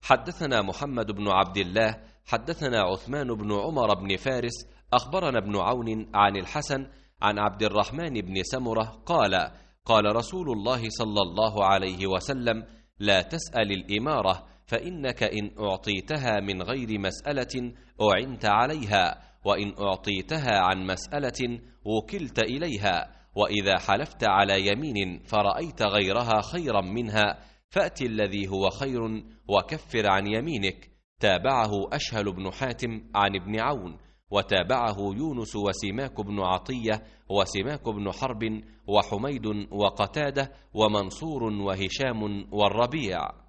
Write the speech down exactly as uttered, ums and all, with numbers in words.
حدثنا محمد بن عبد الله حدثنا عثمان بن عمر بن فارس أخبرنا ابن عون عن الحسن عن عبد الرحمن بن سمرة قال قال رسول الله صلى الله عليه وسلم: لا تسأل الإمارة، فإنك إن أعطيتها من غير مسألة أعنت عليها، وإن أعطيتها عن مسألة وكلت إليها، وإذا حلفت على يمين فرأيت غيرها خيرا منها فأت الذي هو خير وكفر عن يمينك. تابعه أشهل بن حاتم عن ابن عون، وتابعه يونس وسماك بن عطية وسماك بن حرب وحميد وقتادة ومنصور وهشام والربيع.